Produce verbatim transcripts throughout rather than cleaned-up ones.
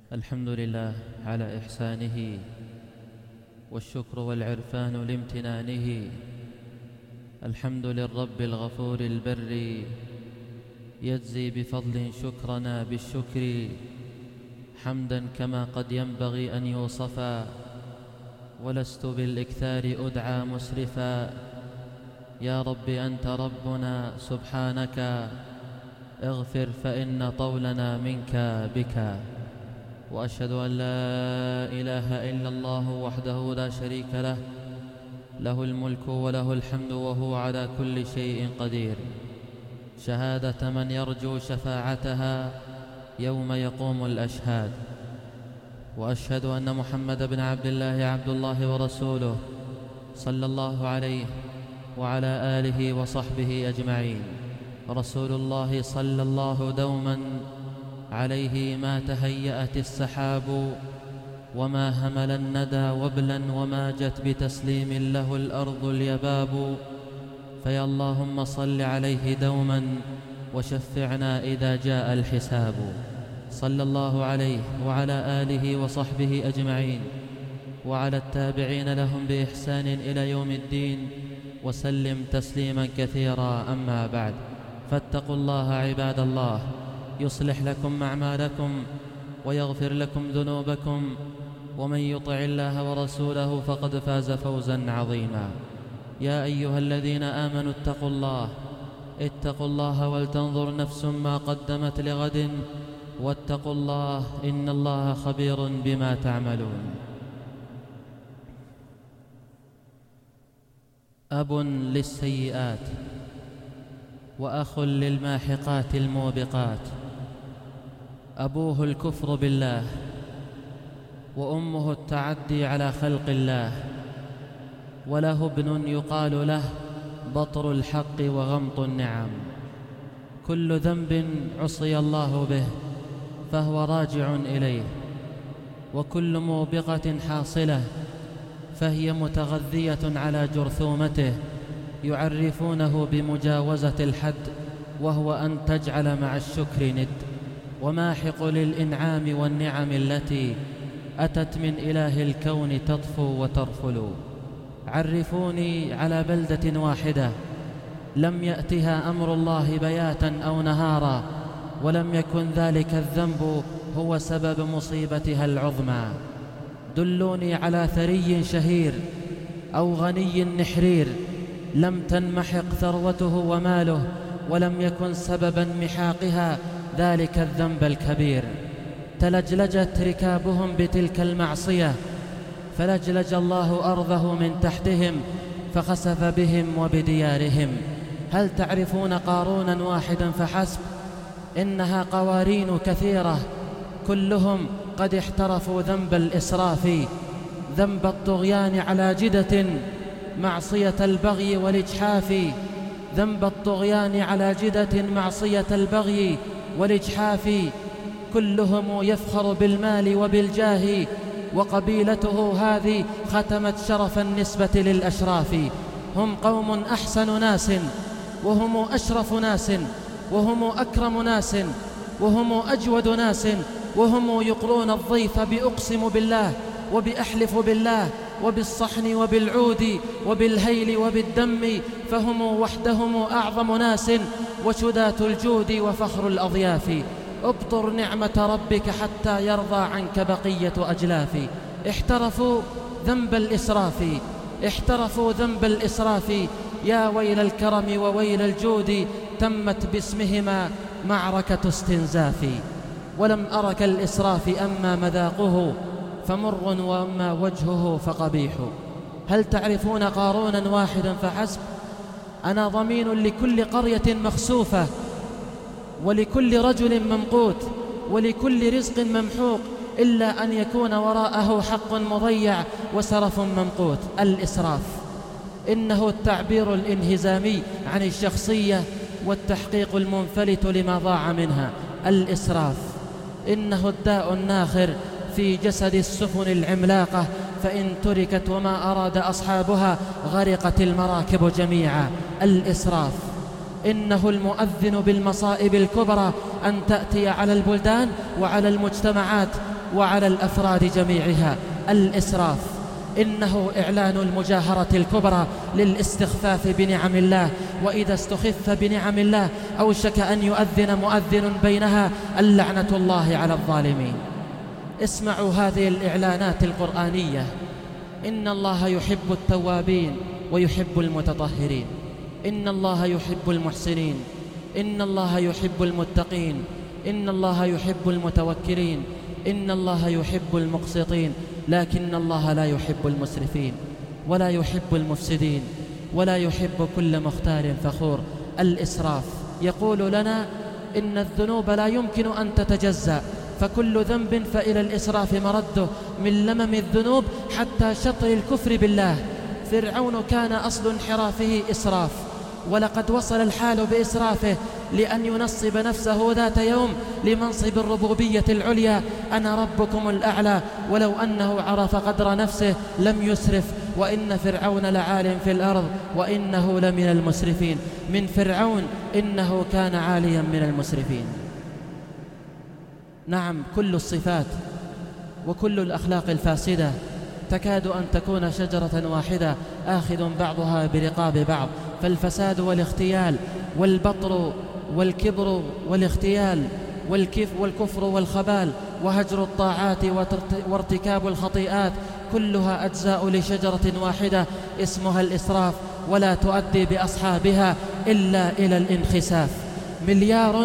الحمد لله على إحسانه، والشكر والعرفان لامتنانه. الحمد للرب الغفور البر، يجزي بفضل شكرنا بالشكر، حمدا كما قد ينبغي أن يوصفا، ولست بالإكثار أدعى مسرفا. يا رب أنت ربنا سبحانك، اغفر فإن طولنا منك بك. وأشهد أن لا إله إلا الله وحده لا شريك له، له الملك وله الحمد وهو على كل شيء قدير، شهادة من يرجو شفاعتها يوم يقوم الأشهاد. وأشهد أن محمد بن عبد الله عبد الله ورسوله، صلى الله عليه وعلى آله وصحبه أجمعين. رسول الله صلى الله دوما عليه ما تهيأت السحاب، وما همل الندى وبلا، وما جت بتسليم له الأرض اليباب. فيا اللهم صل عليه دوما، وشفعنا إذا جاء الحساب. صلى الله عليه وعلى آله وصحبه أجمعين، وعلى التابعين لهم بإحسان إلى يوم الدين، وسلم تسليما كثيرا. أما بعد، فاتقوا الله عباد الله، يصلح لكم أعمالكم ويغفر لكم ذنوبكم، ومن يطع الله ورسوله فقد فاز فوزا عظيما. يا أيها الذين آمنوا اتقوا الله اتقوا الله ولتنظر نفس ما قدمت لغد، واتقوا الله إن الله خبير بما تعملون. أب للسيئات، وأخ للماحقات الموبقات. أبوه الكفر بالله، وأمه التعدي على خلق الله، وله ابن يقال له بطر الحق وغمط النعم. كل ذنب عصي الله به فهو راجع إليه، وكل موبقة حاصلة فهي متغذية على جرثومته، يعرفونه بمجاوزة الحد، وهو أن تجعل مع الشكر ند. وماحق للإنعام والنعم التي أتت من إله الكون تطفو وترفل. عرفوني على بلدة واحدة لم يأتها أمر الله بياتا أو نهارا، ولم يكن ذلك الذنب هو سبب مصيبتها العظمى. دلوني على ثري شهير أو غني نحرير لم تنمحق ثروته وماله، ولم يكن سببا محاقها ذلك الذنب الكبير. تلجلجت ركابهم بتلك المعصية، فلجلج الله أرضه من تحتهم، فخسف بهم وبديارهم. هل تعرفون قارونا واحدا فحسب؟ إنها قوارين كثيرة، كلهم قد احترفوا ذنب الإسراف، ذنب الطغيان على جدة، معصية البغي والإجحاف. ذنب الطغيان على جدة، معصية البغي والإجحاف. كلهم يفخر بالمال وبالجاه، وقبيلته هذه ختمت شرف النسبة للأشراف. هم قوم أحسن ناس، وهم أشرف ناس، وهم أكرم ناس، وهم أجود ناس، وهم يقرون الضيف بأقسم بالله وبأحلف بالله وبالصحن وبالعود وبالهيل وبالدم. فهم وحدهم أعظم ناس، وشداة الجود وفخر الأضياف. ابطر نعمة ربك حتى يرضى عنك بقية أجلاف. احترفوا ذنب الإسراف، احترفوا ذنب الإسراف. يا ويل الكرم وويل الجود، تمت باسمهما معركة استنزاف. ولم أر كالإسراف، أما مذاقه فمر، وأما وجهه فقبيح. هل تعرفون قارونا واحدا فحسب؟ أنا ضمين لكل قرية مخسوفة، ولكل رجل ممقوت، ولكل رزق ممحوق، إلا أن يكون وراءه حق مضيع وسرف ممقوت. الإسراف إنه التعبير الانهزامي عن الشخصية، والتحقيق المنفلت لما ضاع منها. الإسراف إنه الداء الناخر في جسد السفن العملاقة، فإن تركت وما أراد أصحابها غرقت المراكب جميعا. الإسراف إنه المؤذن بالمصائب الكبرى، أن تأتي على البلدان وعلى المجتمعات وعلى الأفراد جميعها. الإسراف إنه إعلان المجاهرة الكبرى للاستخفاف بنعم الله، وإذا استخف بنعم الله أوشك أن يؤذن مؤذن بينها اللعنة الله على الظالمين. اسمعوا هذه الإعلانات القرآنية: إن الله يحب التوابين ويحب المتطهرين، إن الله يحب المحسنين، إن الله يحب المتقين، إن الله يحب المتوكلين، إن الله يحب المقسطين، لكن الله لا يحب المسرفين ولا يحب المفسدين ولا يحب كل مختال فخور. الإسراف يقول لنا إن الذنوب لا يمكن أن تتجزأ، فكل ذنب فإلى الإسراف مرده، من لمم الذنوب حتى شطر الكفر بالله. فرعون كان أصل انحرافه إسراف، ولقد وصل الحال بإسرافه لأن ينصب نفسه ذات يوم لمنصب الربوبية العليا: أنا ربكم الأعلى، ولو أنه عرف قدر نفسه لم يسرف. وإن فرعون لعال في الأرض وإنه لمن المسرفين. من فرعون إنه كان عاليا من المسرفين. نعم، كل الصفات وكل الأخلاق الفاسدة تكاد أن تكون شجرة واحدة آخذ بعضها برقاب بعض، فالفساد والاختيال والبطر والكبر والاختيال والكف والكفر والخبال وهجر الطاعات وارتكاب الخطيئات كلها أجزاء لشجرة واحدة اسمها الإسراف، ولا تؤدي بأصحابها إلا إلى الانخساف. مليار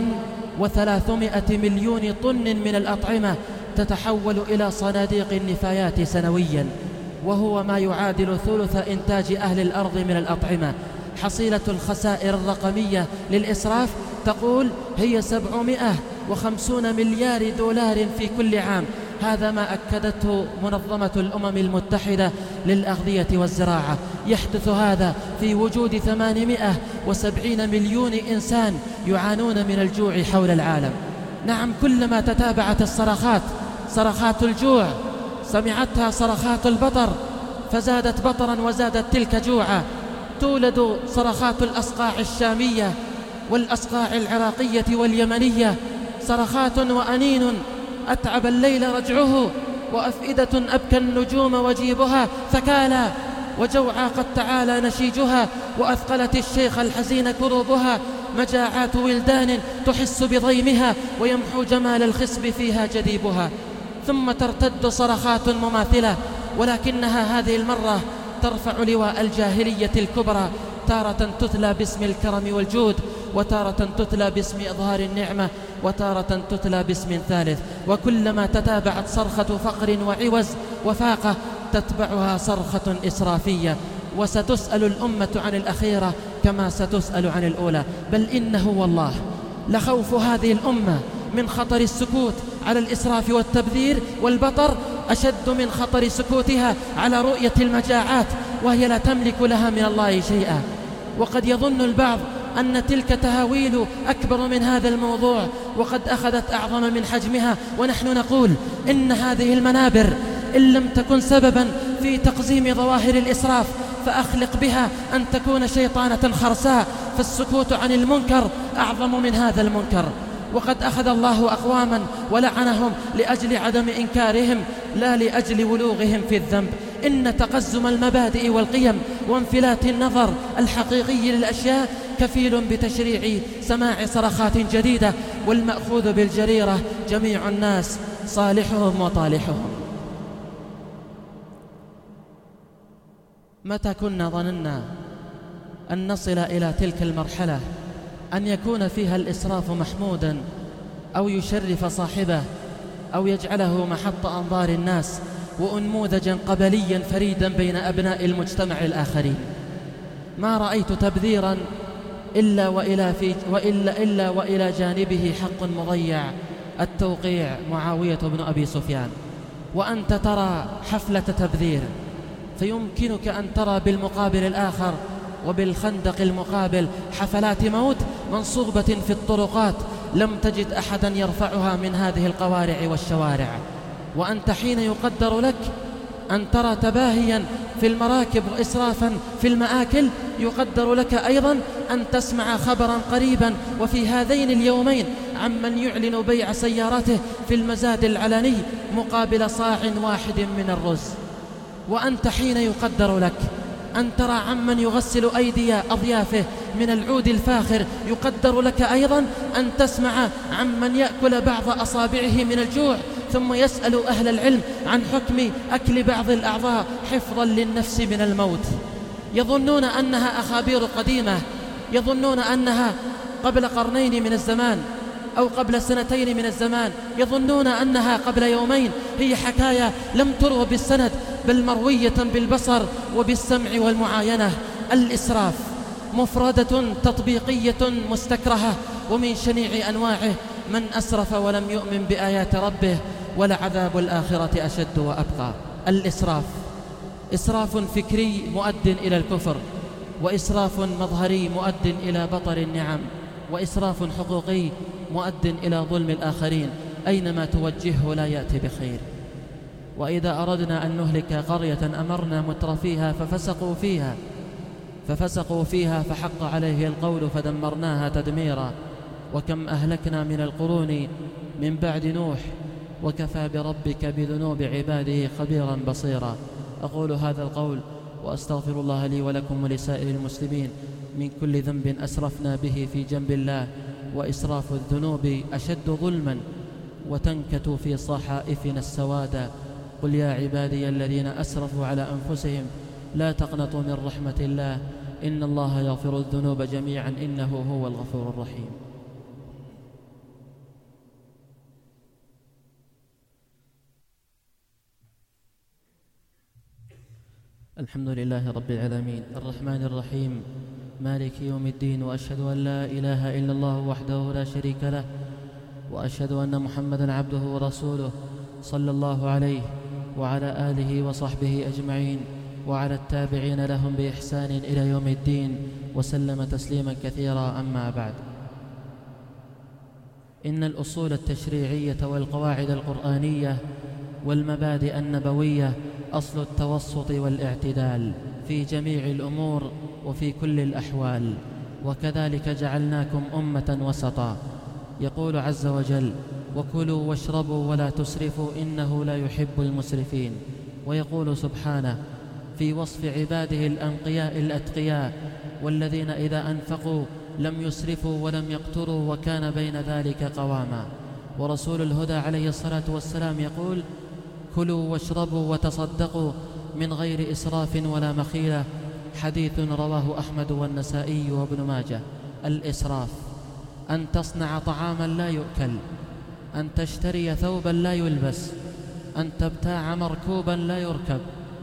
وثلاثمائة مليون طن من الأطعمة تتحول إلى صناديق النفايات سنويا، وهو ما يعادل ثلث إنتاج أهل الأرض من الأطعمة. حصيلة الخسائر الرقمية للإسراف تقول هي سبعمائة وخمسين مليار دولار في كل عام. هذا ما أكدته منظمة الأمم المتحدة للأغذية والزراعة. يحدث هذا في وجود ثمانمائة وسبعين مليون إنسان يعانون من الجوع حول العالم. نعم، كلما تتابعت الصرخات، صرخات الجوع سمعتها صرخات البطر فزادت بطرا وزادت تلك جوعا. تولد صرخات الأصقاع الشامية والأصقاع العراقية واليمنية، صرخات وأنين أتعب الليل رجعه، وأفئدة أبكى النجوم وجيبها ثكالى، وجوعى قد تعالى نشيجها، وأثقلت الشيخ الحزين كروبها. مجاعات ولدان تحس بضيمها، ويمحو جمال الخصب فيها جديبها. ثم ترتد صرخات مماثلة، ولكنها هذه المرة ترفع لواء الجاهلية الكبرى، تارة تتلى باسم الكرم والجود، وتارة تتلى باسم إظهار النعمة، وتارة تتلى باسم ثالث. وكلما تتابعت صرخة فقر وعوز وفاقة تتبعها صرخة إسرافية. وستسأل الأمة عن الأخيرة كما ستسأل عن الأولى. بل إنه والله لخوف هذه الأمة من خطر السكوت على الإسراف والتبذير والبطر أشد من خطر سكوتها على رؤية المجاعات، وهي لا تملك لها من الله شيئا. وقد يظن البعض أن تلك تهاويل أكبر من هذا الموضوع، وقد أخذت أعظم من حجمها. ونحن نقول إن هذه المنابر إن لم تكن سببا في تقزيم ظواهر الإسراف فأخلق بها أن تكون شيطانة خرساء، فالسكوت عن المنكر أعظم من هذا المنكر. وقد أخذ الله أقواما ولعنهم لأجل عدم إنكارهم لا لأجل ولوغهم في الذنب. إن تقزم المبادئ والقيم وانفلات النظر الحقيقي للأشياء كفيل بتشريع سماع صرخات جديدة، والمأخوذ بالجريرة جميع الناس صالحهم وطالحهم. متى كنا ظننا أن نصل إلى تلك المرحلة أن يكون فيها الإسراف محمودا أو يشرف صاحبه أو يجعله محط أنظار الناس وأنموذجا قبليا فريدا بين أبناء المجتمع الآخرين. ما رأيت تبذيرا إلا وإلى, في وإلا إلا وإلى جانبه حق مضيع، التوقيع معاوية بن أبي سفيان. وأنت ترى حفلة تبذير، فيمكنك أن ترى بالمقابل الآخر وبالخندق المقابل حفلات موت منصوبة في الطرقات لم تجد أحدا يرفعها من هذه القوارع والشوارع. وأنت حين يقدر لك أن ترى تباهيا في المراكب وإسرافا في المآكل، يقدر لك أيضا أن تسمع خبرا قريبا وفي هذين اليومين عمن يعلن بيع سيارته في المزاد العلني مقابل صاع واحد من الرز. وأنت حين يقدر لك أن ترى عمن يغسل أيدي أضيافه من العود الفاخر، يقدر لك أيضا أن تسمع عمن يأكل بعض أصابعه من الجوع ثم يسأل أهل العلم عن حكم أكل بعض الأعضاء حفظا للنفس من الموت. يظنون أنها أخابير قديمة، يظنون أنها قبل قرنين من الزمان أو قبل سنتين من الزمان، يظنون أنها قبل يومين. هي حكاية لم تروى بالسند بل مروية بالبصر وبالسمع والمعاينة. الإسراف مفردة تطبيقية مستكرهة، ومن شنيع أنواعه من أسرف ولم يؤمن بآيات ربه ولعذاب الآخرة أشد وأبقى. الإسراف إسراف فكري مؤد إلى الكفر، وإسراف مظهري مؤد إلى بطر النعم، وإسراف حقوقي مؤد إلى ظلم الآخرين. أينما توجهه لا يأتي بخير. وإذا أردنا أن نهلك قرية أمرنا مترفيها ففسقوا فيها ففسقوا فيها فحق عليه القول فدمرناها تدميرا. وكم أهلكنا من القرون من بعد نوح وكفى بربك بذنوب عباده خبيرا بصيرا. أقول هذا القول وأستغفر الله لي ولكم ولسائر المسلمين من كل ذنب أسرفنا به في جنب الله. وإسراف الذنوب أشد ظلما وتنكت في صحائفنا السوادا. قل يا عبادي الذين أسرفوا على أنفسهم لا تقنطوا من رحمة الله إن الله يغفر الذنوب جميعا إنه هو الغفور الرحيم. الحمد لله رب العالمين الرحمن الرحيم مالك يوم الدين، وأشهد أن لا إله إلا الله وحده لا شريك له، وأشهد أن محمدا عبده ورسوله صلى الله عليه وعلى آله وصحبه أجمعين وعلى التابعين لهم بإحسان إلى يوم الدين وسلم تسليما كثيرا. أما بعد، إن الأصول التشريعية والقواعد القرآنية والمبادئ النبوية أصل التوسط والاعتدال في جميع الأمور وفي كل الأحوال، وكذلك جعلناكم أمة وسطا. يقول عز وجل: وكلوا واشربوا ولا تسرفوا إنه لا يحب المسرفين. ويقول سبحانه في وصف عباده الأنقياء الأتقياء والذين إذا أنفقوا لم يسرفوا ولم يقتروا وكان بين ذلك قواما. ورسول الهدى عليه الصلاة والسلام يقول: كلوا واشربوا وتصدقوا من غير إسراف ولا مخيلة. حديث رواه أحمد والنسائي وابن ماجه. الإسراف أن تصنع طعاما لا يؤكل، أن تشتري ثوبا لا يلبس، أن تبتاع مركوبا لا يركب،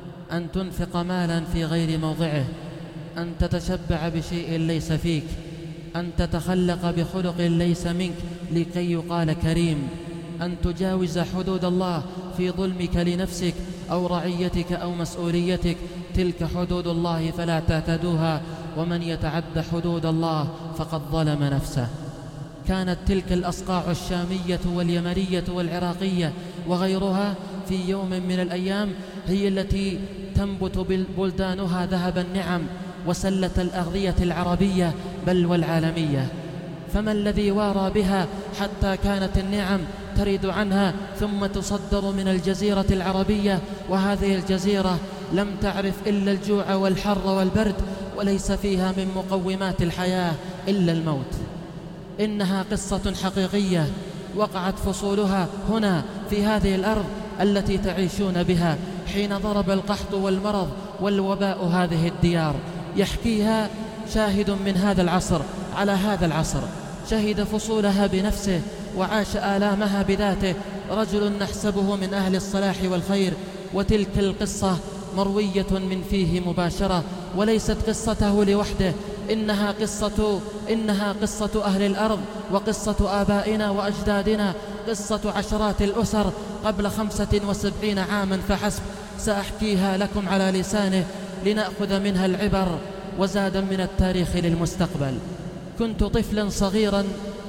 أن تنفق مالا في غير موضعه، أن تتشبع بشيء ليس فيك، أن تتخلق بخلق ليس منك لكي يقال كريم، أن تجاوز حدود الله في ظلمك لنفسك أو رعيتك أو مسؤوليتك. تلك حدود الله فلا تعتدوها، ومن يتعد حدود الله فقد ظلم نفسه. كانت تلك الأصقاع الشامية واليمنية والعراقية وغيرها في يوم من الأيام هي التي تنبت بلدانها ذهب النعم وسلة الأغذية العربية بل والعالمية. فما الذي وارى بها حتى كانت النعم ترد عنها ثم تصدر من الجزيرة العربية، وهذه الجزيرة لم تعرف إلا الجوع والحر والبرد، وليس فيها من مقومات الحياة إلا الموت. إنها قصة حقيقية وقعت فصولها هنا في هذه الأرض التي تعيشون بها، حين ضرب القحط والمرض والوباء هذه الديار. يحكيها شاهد من هذا العصر على هذا العصر، شهد فصولها بنفسه وعاش آلامها بذاته، رجل نحسبه من أهل الصلاح والخير. وتلك القصة مروية من فيه مباشرة، وليست قصته لوحده، إنها قصة إنها قصة أهل الأرض وقصة آبائنا وأجدادنا، قصة عشرات الأسر قبل خمسة وسبعين عاما فحسب. سأحكيها لكم على لسانه لنأخذ منها العبر وزادا من التاريخ للمستقبل. كنت طفلا صغيرا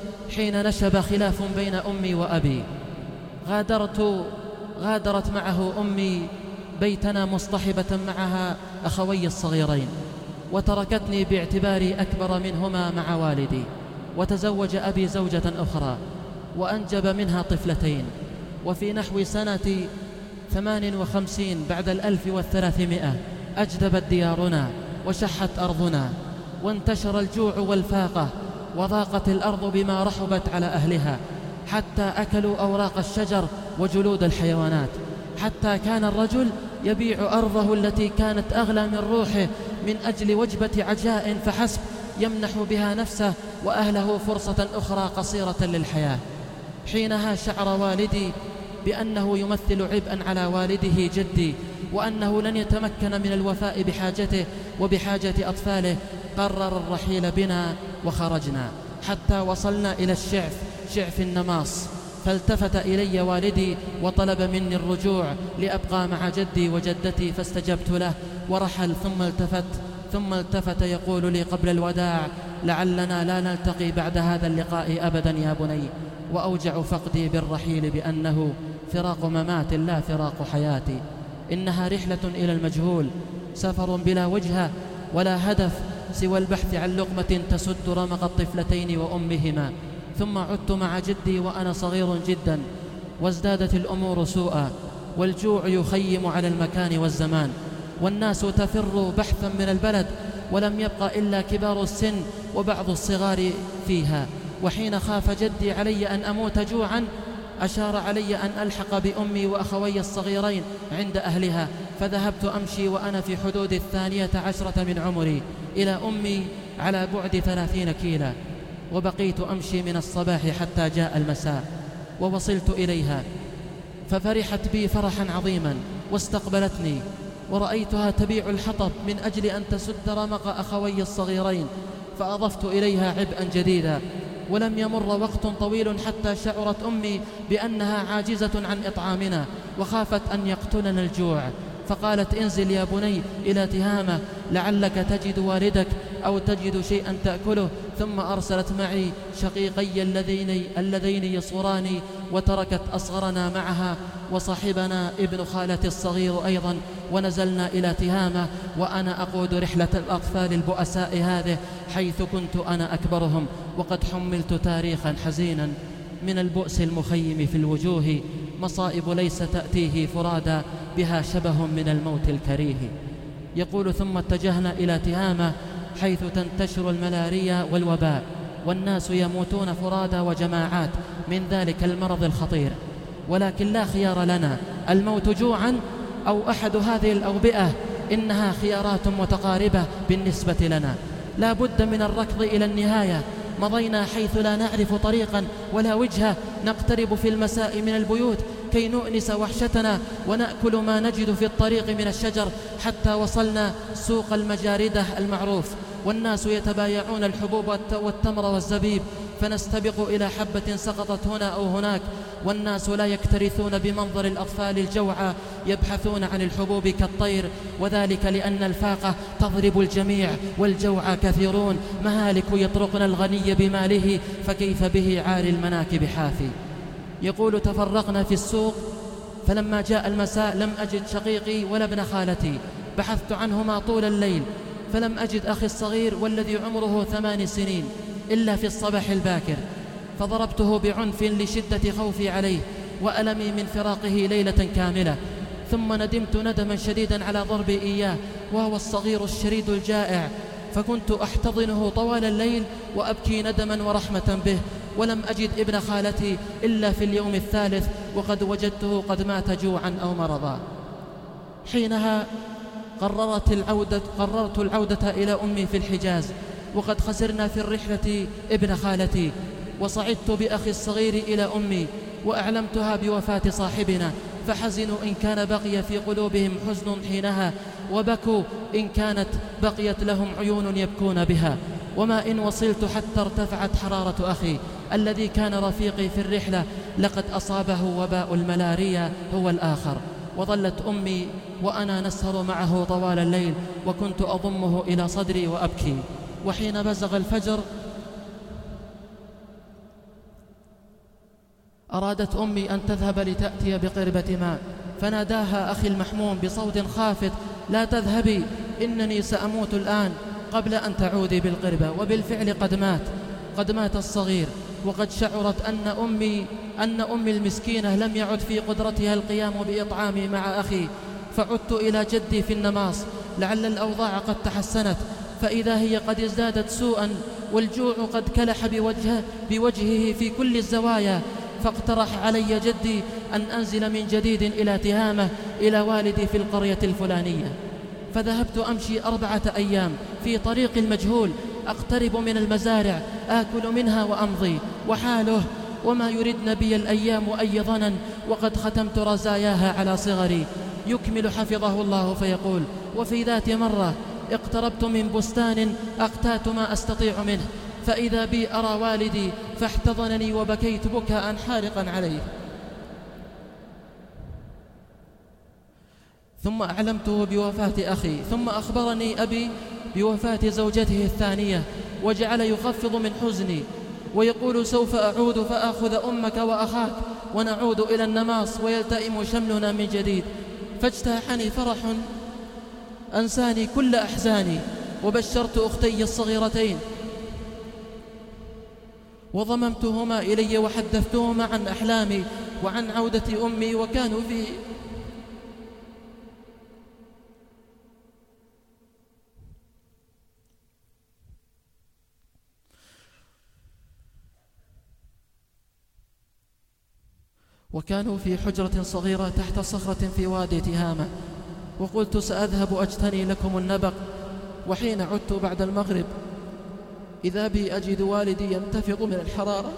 حين نشب خلاف بين أمي وأبي. غادرت غادرت معه أمي بيتنا مصطحبة معها أخوي الصغيرين، وتركتني باعتباري أكبر منهما مع والدي. وتزوج أبي زوجة أخرى وأنجب منها طفلتين. وفي نحو سنة ثمان وخمسين بعد الألف والثلاثمائة أجدبت ديارنا وشحت أرضنا، وانتشر الجوع والفاقة، وضاقت الأرض بما رحبت على أهلها، حتى أكلوا أوراق الشجر وجلود الحيوانات، حتى كان الرجل يبيع أرضه التي كانت أغلى من روحه من أجل وجبة عجاء فحسب يمنح بها نفسه وأهله فرصة أخرى قصيرة للحياة. حينها شعر والدي بأنه يمثل عبئا على والده جدي، وأنه لن يتمكن من الوفاء بحاجته وبحاجة أطفاله. قرر الرحيل بنا وخرجنا حتى وصلنا إلى الشعف، شعف النماص، فالتفت إلي والدي وطلب مني الرجوع لأبقى مع جدي وجدتي، فاستجبت له ورحل. ثم التفت ثم التفت يقول لي قبل الوداع: لعلنا لا نلتقي بعد هذا اللقاء أبدا يا بني. وأوجع فقدي بالرحيل بأنه فراق ممات لا فراق حياتي. إنها رحلة إلى المجهول، سفر بلا وجهة ولا هدف سوى البحث عن لقمة تسد رمق الطفلتين وأمهما. ثم عدت مع جدي وأنا صغير جدا، وازدادت الأمور سوءا، والجوع يخيم على المكان والزمان، والناس تفر بحثا من البلد، ولم يبق إلا كبار السن وبعض الصغار فيها. وحين خاف جدي علي أن أموت جوعا أشار علي أن ألحق بأمي وأخوي الصغيرين عند أهلها، فذهبت أمشي وأنا في حدود الثانية عشرة من عمري إلى أمي على بعد ثلاثين كيلا، وبقيت أمشي من الصباح حتى جاء المساء، ووصلت إليها ففرحت بي فرحا عظيما واستقبلتني، ورأيتها تبيع الحطب من أجل أن تسد رمق أخوي الصغيرين، فأضفت إليها عبئا جديدا. ولم يمر وقت طويل حتى شعرت أمي بأنها عاجزة عن إطعامنا، وخافت أن يقتلنا الجوع، فقالت: انزل يا بني إلى تهامة لعلك تجد والدك أو تجد شيئا تأكله. ثم أرسلت معي شقيقي اللذين, اللذين يصغراني، وتركت أصغرنا معها، وصاحبنا ابن خالتي الصغير أيضا، ونزلنا إلى تهامة، وأنا أقود رحلة الأطفال البؤساء هذه، حيث كنت أنا أكبرهم، وقد حملت تاريخا حزينا من البؤس المخيم في الوجوه، مصائب ليس تأتيه فرادا، بها شبه من الموت الكريه. يقول: ثم اتجهنا إلى تهامة حيث تنتشر الملاريا والوباء، والناس يموتون فرادا وجماعات من ذلك المرض الخطير، ولكن لا خيار لنا، الموت جوعا أو أحد هذه الأوبئة، إنها خيارات متقاربة بالنسبة لنا، لا بد من الركض إلى النهاية. مضينا حيث لا نعرف طريقا ولا وجهة، نقترب في المساء من البيوت كي نؤنس وحشتنا، ونأكل ما نجد في الطريق من الشجر، حتى وصلنا سوق المجاردة المعروف، والناس يتبايعون الحبوب والتمر والزبيب، فنستبق إلى حبة سقطت هنا أو هناك، والناس لا يكترثون بمنظر الأطفال الجوعى يبحثون عن الحبوب كالطير، وذلك لأن الفاقة تضرب الجميع والجوعى كثيرون، مهالك يطرقن الغني بماله، فكيف به عار المناكب حافي. يقول: تفرقنا في السوق، فلما جاء المساء لم أجد شقيقي ولا ابن خالتي، بحثت عنهما طول الليل، فلم أجد أخي الصغير والذي عمره ثمان سنين إلا في الصباح الباكر، فضربته بعنف لشدة خوفي عليه وألمي من فراقه ليلة كاملة. ثم ندمت ندما شديدا على ضربي إياه وهو الصغير الشريد الجائع، فكنت أحتضنه طوال الليل وأبكي ندما ورحمة به، ولم أجد ابن خالتي إلا في اليوم الثالث، وقد وجدته قد مات جوعا أو مرضا. حينها قررت العودة, قررت العودة إلى أمي في الحجاز، وقد خسرنا في الرحلة ابن خالتي، وصعدت بأخي الصغير إلى أمي وأعلمتها بوفاة صاحبنا، فحزنوا إن كان بقي في قلوبهم حزن حينها، وبكوا إن كانت بقيت لهم عيون يبكون بها. وما إن وصلت حتى ارتفعت حرارة أخي الذي كان رفيقي في الرحلة، لقد أصابه وباء الملاريا هو الآخر، وظلت أمي وأنا نسهر معه طوال الليل، وكنت أضمه إلى صدري وأبكي. وحين بزغ الفجر أرادت أمي أن تذهب لتأتي بقربة ماء، فناداها أخي المحموم بصوت خافت: لا تذهبي، إنني سأموت الآن قبل أن تعودي بالقربة. وبالفعل قد مات قد مات الصغير، وقد شعرت أن أمي أن أمي المسكينة لم يعد في قدرتها القيام بإطعامي مع أخي، فعدت إلى جدي في النماص لعل الأوضاع قد تحسنت، فإذا هي قد ازدادت سوءا، والجوع قد كلح بوجهه, بوجهه في كل الزوايا. فاقترح علي جدي أن أنزل من جديد إلى تهامة إلى والدي في القرية الفلانية. فذهبت أمشي أربعة أيام في طريق المجهول، أقترب من المزارع آكل منها وأمضي، وحاله وما يردن بي الأيام أي ظنن، وقد ختمت رزاياها على صغري. يكمل حفظه الله فيقول: وفي ذات مرة اقتربت من بستان أقتات ما أستطيع منه، فإذا بي أرى والدي فاحتضنني وبكيت بكاء حارقا عليه. ثم أعلمته بوفاة أخي، ثم أخبرني أبي بوفاة زوجته الثانية، وجعل يخفض من حزني ويقول: سوف أعود فأخذ أمك وأخاك ونعود إلى النماص ويلتئم شملنا من جديد. فاجتاحني فرح أنساني كل أحزاني، وبشرت أختي الصغيرتين وضممتهما إلي وحدثتهما عن أحلامي وعن عودة أمي، وكانوا في وكانوا في حجرة صغيرة تحت صخرة في وادي تهامة. وقلت: سأذهب أجتني لكم النبق. وحين عدت بعد المغرب إذا بي أجد والدي ينتفض من الحرارة،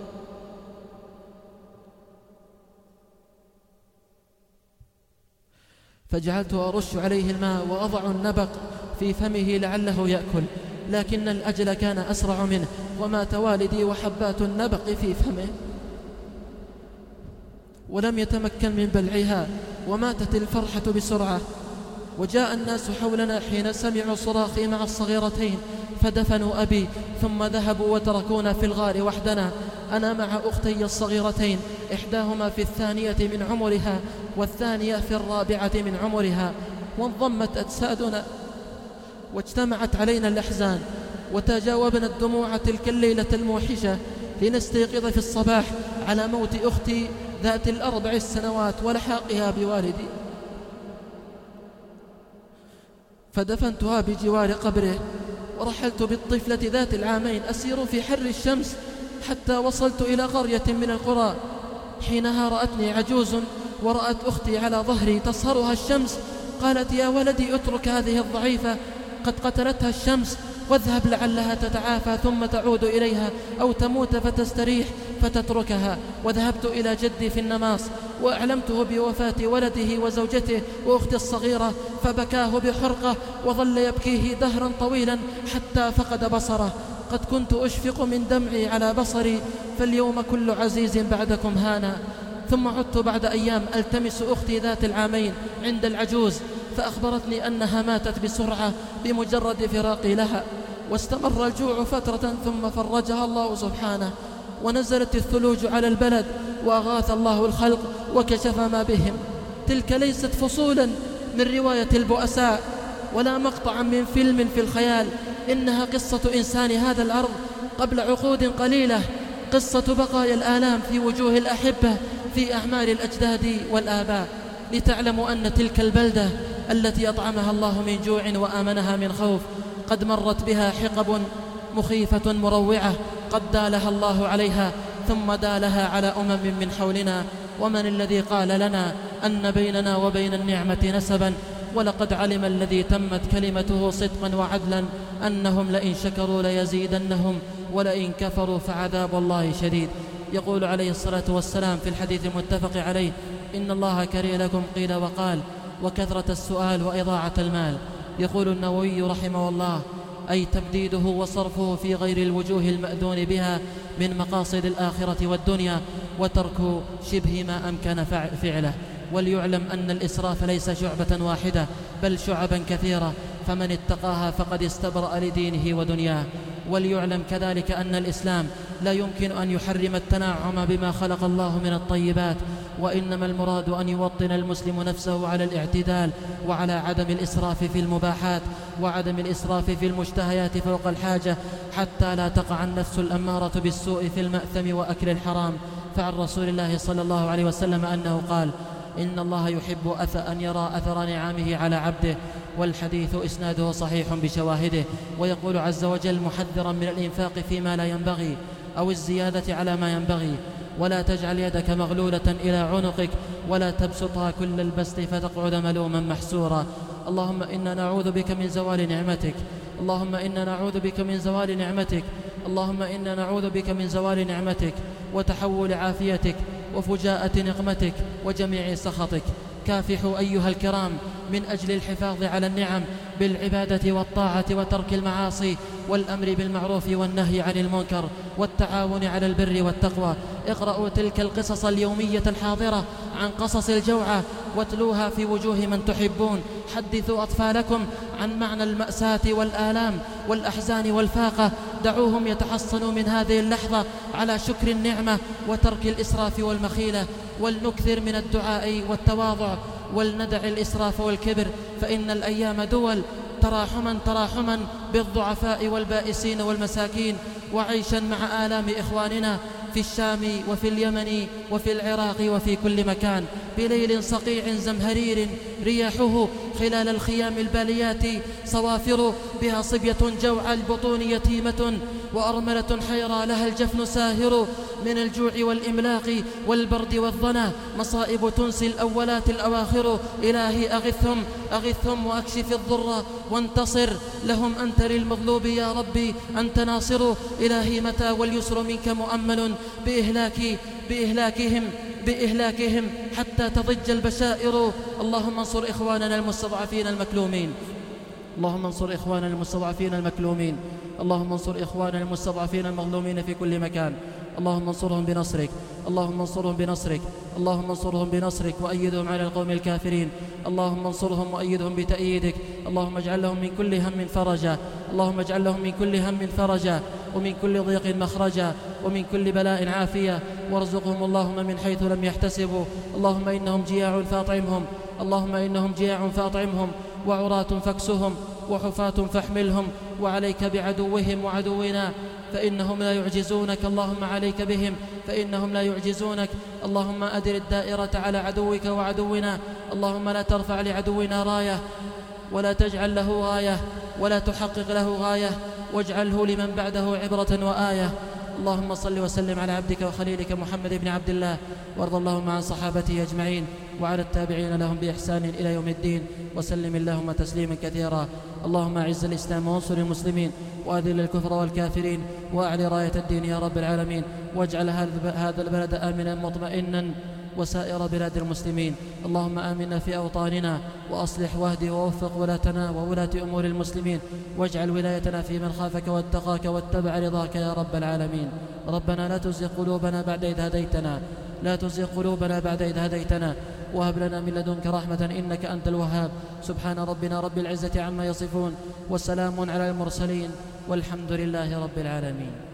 فجعلت أرش عليه الماء وأضع النبق في فمه لعله يأكل، لكن الأجل كان أسرع منه، ومات والدي وحبات النبق في فمه ولم يتمكن من بلعها، وماتت الفرحة بسرعة. وجاء الناس حولنا حين سمعوا صراخي مع الصغيرتين، فدفنوا أبي، ثم ذهبوا وتركونا في الغار وحدنا، أنا مع أختي الصغيرتين، إحداهما في الثانية من عمرها والثانية في الرابعة من عمرها. وانضمت أجسادنا واجتمعت علينا الأحزان، وتجاوبنا الدموع تلك الليلة الموحشة لنستيقظ في الصباح على موت أختي ذات الأربع السنوات ولحاقها بوالدي. فدفنتها بجوار قبره، ورحلت بالطفلة ذات العامين أسير في حر الشمس حتى وصلت إلى قرية من القرى. حينها رأتني عجوز ورأت أختي على ظهري تصهرها الشمس، قالت: يا ولدي اترك هذه الضعيفة، قد قتلتها الشمس، واذهب لعلها تتعافى ثم تعود إليها، أو تموت فتستريح فتتركها. وذهبت إلى جدي في النماص وأعلمته بوفاة ولده وزوجته وأختي الصغيرة، فبكاه بحرقة وظل يبكيه دهرا طويلا حتى فقد بصره. قد كنت أشفق من دمعي على بصري، فاليوم كل عزيز بعدكم هانا. ثم عدت بعد أيام ألتمس أختي ذات العامين عند العجوز، فأخبرتني أنها ماتت بسرعة بمجرد فراقي لها. واستمر الجوع فترة ثم فرجها الله سبحانه، ونزلت الثلوج على البلد، وأغاث الله الخلق وكشف ما بهم. تلك ليست فصولا من رواية البؤساء ولا مقطعا من فيلم في الخيال، إنها قصة إنسان هذا الأرض قبل عقود قليلة، قصة بقايا الآلام في وجوه الأحبة في أعمار الأجداد والآباء، لتعلموا أن تلك البلدة التي أطعمها الله من جوع وآمنها من خوف قد مرت بها حقب مخيفة مروعة، قد دالها الله عليها ثم دالها على أمم من حولنا. ومن الذي قال لنا أن بيننا وبين النعمة نسبا؟ ولقد علم الذي تمت كلمته صدقا وعدلا أنهم لئن شكروا ليزيدنهم ولئن كفروا فعذاب الله شديد. يقول عليه الصلاة والسلام في الحديث المتفق عليه: إن الله كره لكم قيل وقال، وكثرة السؤال وإضاعة المال. يقول النووي رحمه الله: أي تبديده وصرفه في غير الوجوه المأذون بها من مقاصد الآخرة والدنيا، وترك شبه ما أمكن فعله. وليعلم أن الإسراف ليس شعبة واحدة بل شعبا كثيرة، فمن اتقاها فقد استبرأ لدينه ودنياه. وليعلم كذلك أن الإسلام لا يمكن أن يحرم التنعم بما خلق الله من الطيبات، وإنما المراد أن يوطن المسلم نفسه على الاعتدال وعلى عدم الإسراف في المباحات وعدم الإسراف في المشتهيات فوق الحاجة، حتى لا تقع النفس الأمارة بالسوء في المأثم وأكل الحرام. فعن رسول الله صلى الله عليه وسلم أنه قال: إن الله يحب أن يرى أثر نعمه على عبده. والحديث إسناده صحيح بشواهده. ويقول عز وجل محذرا من الإنفاق فيما لا ينبغي أو الزيادة على ما ينبغي: ولا تجعل يدك مغلولة إلى عنقك ولا تبسطها كل البسط فتقعد ملوما محسورا. اللهم إنا نعوذ بك من زوال نعمتك اللهم إنا نعوذ بك من زوال نعمتك اللهم إنا نعوذ بك من زوال نعمتك وتحول عافيتك وفجاءة نقمتك وجميع سخطك. كافحوا أيها الكرام من أجل الحفاظ على النعم بالعبادة والطاعة وترك المعاصي والأمر بالمعروف والنهي عن المنكر والتعاون على البر والتقوى. اقرأوا تلك القصص اليومية الحاضرة عن قصص الجوعى واتلوها في وجوه من تحبون. حدثوا أطفالكم عن معنى المأساة والآلام والأحزان والفاقة. دعوهم يتحصنوا من هذه اللحظة على شكر النعمة وترك الإسراف والمخيلة. ولنكثر من الدعاء والتواضع ولندع الإسراف والكبر، فإن الأيام دول. تراحما تراحما بالضعفاء والبائسين والمساكين، وعيشا مع آلام إخواننا في الشام وفي اليمن وفي العراق وفي كل مكان، بليل صقيع زمهرير رياحه خلال الخيام الباليات صوافر، بها صبية جوع البطون يتيمة وأرملة حيرى لها الجفن ساهر، من الجوع والإملاق والبرد والظنا مصائب تنسي الأولات الأواخر. إلهي أغثهم أغثهم وأكشف الضر وانتصر لهم، أنت للمظلوم يا ربي أنت ناصر. إلهي متى واليسر منك مؤمل بإهلاك بإهلاكهم بإهلاكهم حتى تضج البشائر. اللهم انصر إخواننا المستضعفين المكلومين اللهم انصر إخواننا المستضعفين المكلومين اللهم انصر إخواننا المستضعفين المظلومين في كل مكان. اللهم انصرهم بنصرك اللهم انصرهم بنصرك اللهم انصرهم بنصرك وأيدهم على القوم الكافرين. اللهم انصرهم وأيدهم بتأييدك. اللهم اجعل لهم من كل هم فرجا اللهم اجعل لهم من كل هم فرجا ومن كل ضيق مخرجا ومن كل بلاء عافية، وارزقهم اللهم من حيث لم يحتسبوا. اللهم إنهم جياع فاطعمهم اللهم إنهم جياع فاطعمهم وعراة فاكسهم وحفاة فاحملهم، وعليك بعدوهم وعدونا فإنهم لا يعجزونك. اللهم عليك بهم فإنهم لا يعجزونك. اللهم أدر الدائرة على عدوك وعدونا. اللهم لا ترفع لعدونا راية ولا تجعل له غاية ولا تحقق له غاية، واجعله لمن بعده عبرة وآية. اللهم صل وسلم على عبدك وخليلك محمد بن عبد الله، وارض اللهم عن صحابته أجمعين وعلى التابعين لهم بإحسان إلى يوم الدين، وسلم اللهم تسليما كثيرا. اللهم أعز الإسلام وانصر المسلمين، وأذل الكفر والكافرين، وأعلي راية الدين يا رب العالمين، واجعل هذا البلد آمنا مطمئنا وسائر بلاد المسلمين. اللهم آمنا في أوطاننا، وأصلح واهد ووفق ولاتنا وولاة أمور المسلمين، واجعل ولايتنا في من خافك واتقاك واتبع رضاك يا رب العالمين. ربنا لا تزغ قلوبنا بعد إذ هديتنا لا تزغ قلوبنا بعد إذ هديتنا وهب لنا من لدنك رحمة إنك أنت الوهاب. سبحان ربنا رب العزة عما يصفون، وسلام على المرسلين، والحمد لله رب العالمين.